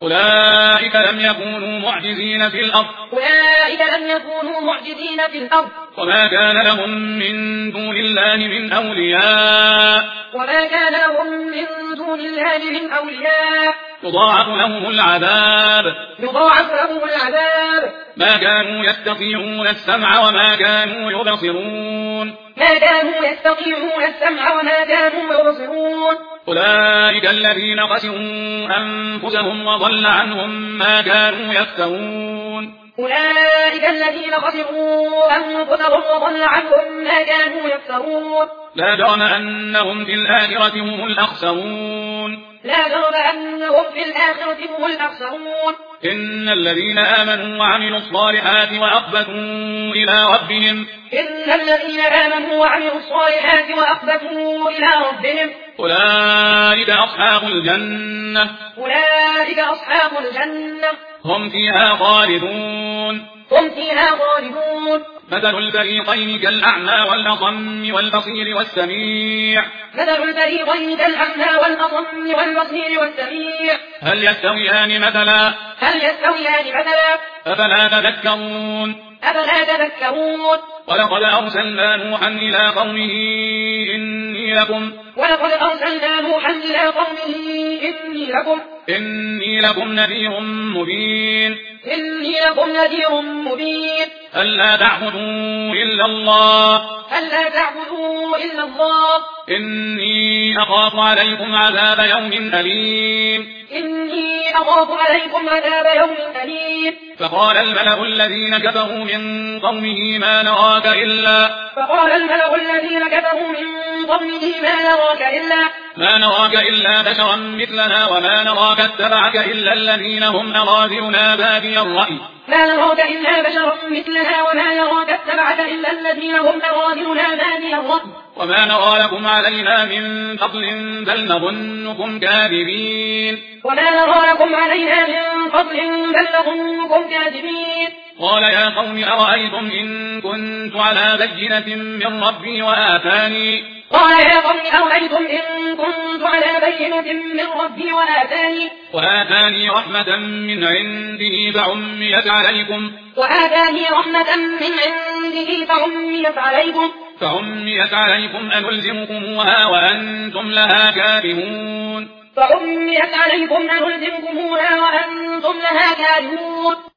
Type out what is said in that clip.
أولئك لم يكونوا معجزين في الأرض وما كان لهم من دون الله من أولياء يضاعف لهم العذاب ما كانوا يستطيعون السمع وما كانوا يبصرون أولئك الذين خسروا أنفسهم وضل عنهم ما كانوا يفترون لا جرم أنهم في الآخرة هم الأخسرون إن الذين آمنوا وعملوا الصالحات وأخبتوا إلى ربهم أولئك أصحاب الجنة هم فيها خالدون مثل الفريقين كالأعمى والأصم والبصير والسميع هل يستويان مثلا أفلا تذكرون ولقد أرسلنا نوحا إلى قومه إني لكم نذير مبين ألا تعبدوا إلا الله إني أخاف عليكم عذاب يوم أليم فقال الملأ الذين كفروا من قومه ما نراك إلا بشرا مثلنا وما نراك اتبعك إلا الذين هم أراذلنا بادي الرأي وما نرى لكم علينا من فضل بل نظنكم كاذبين قال يا قوم أرأيتم إن كنت على بينة من ربي وآتاني رحمة من عنده فعميت عليكم أنلزمكموها وأنتم لها كارهون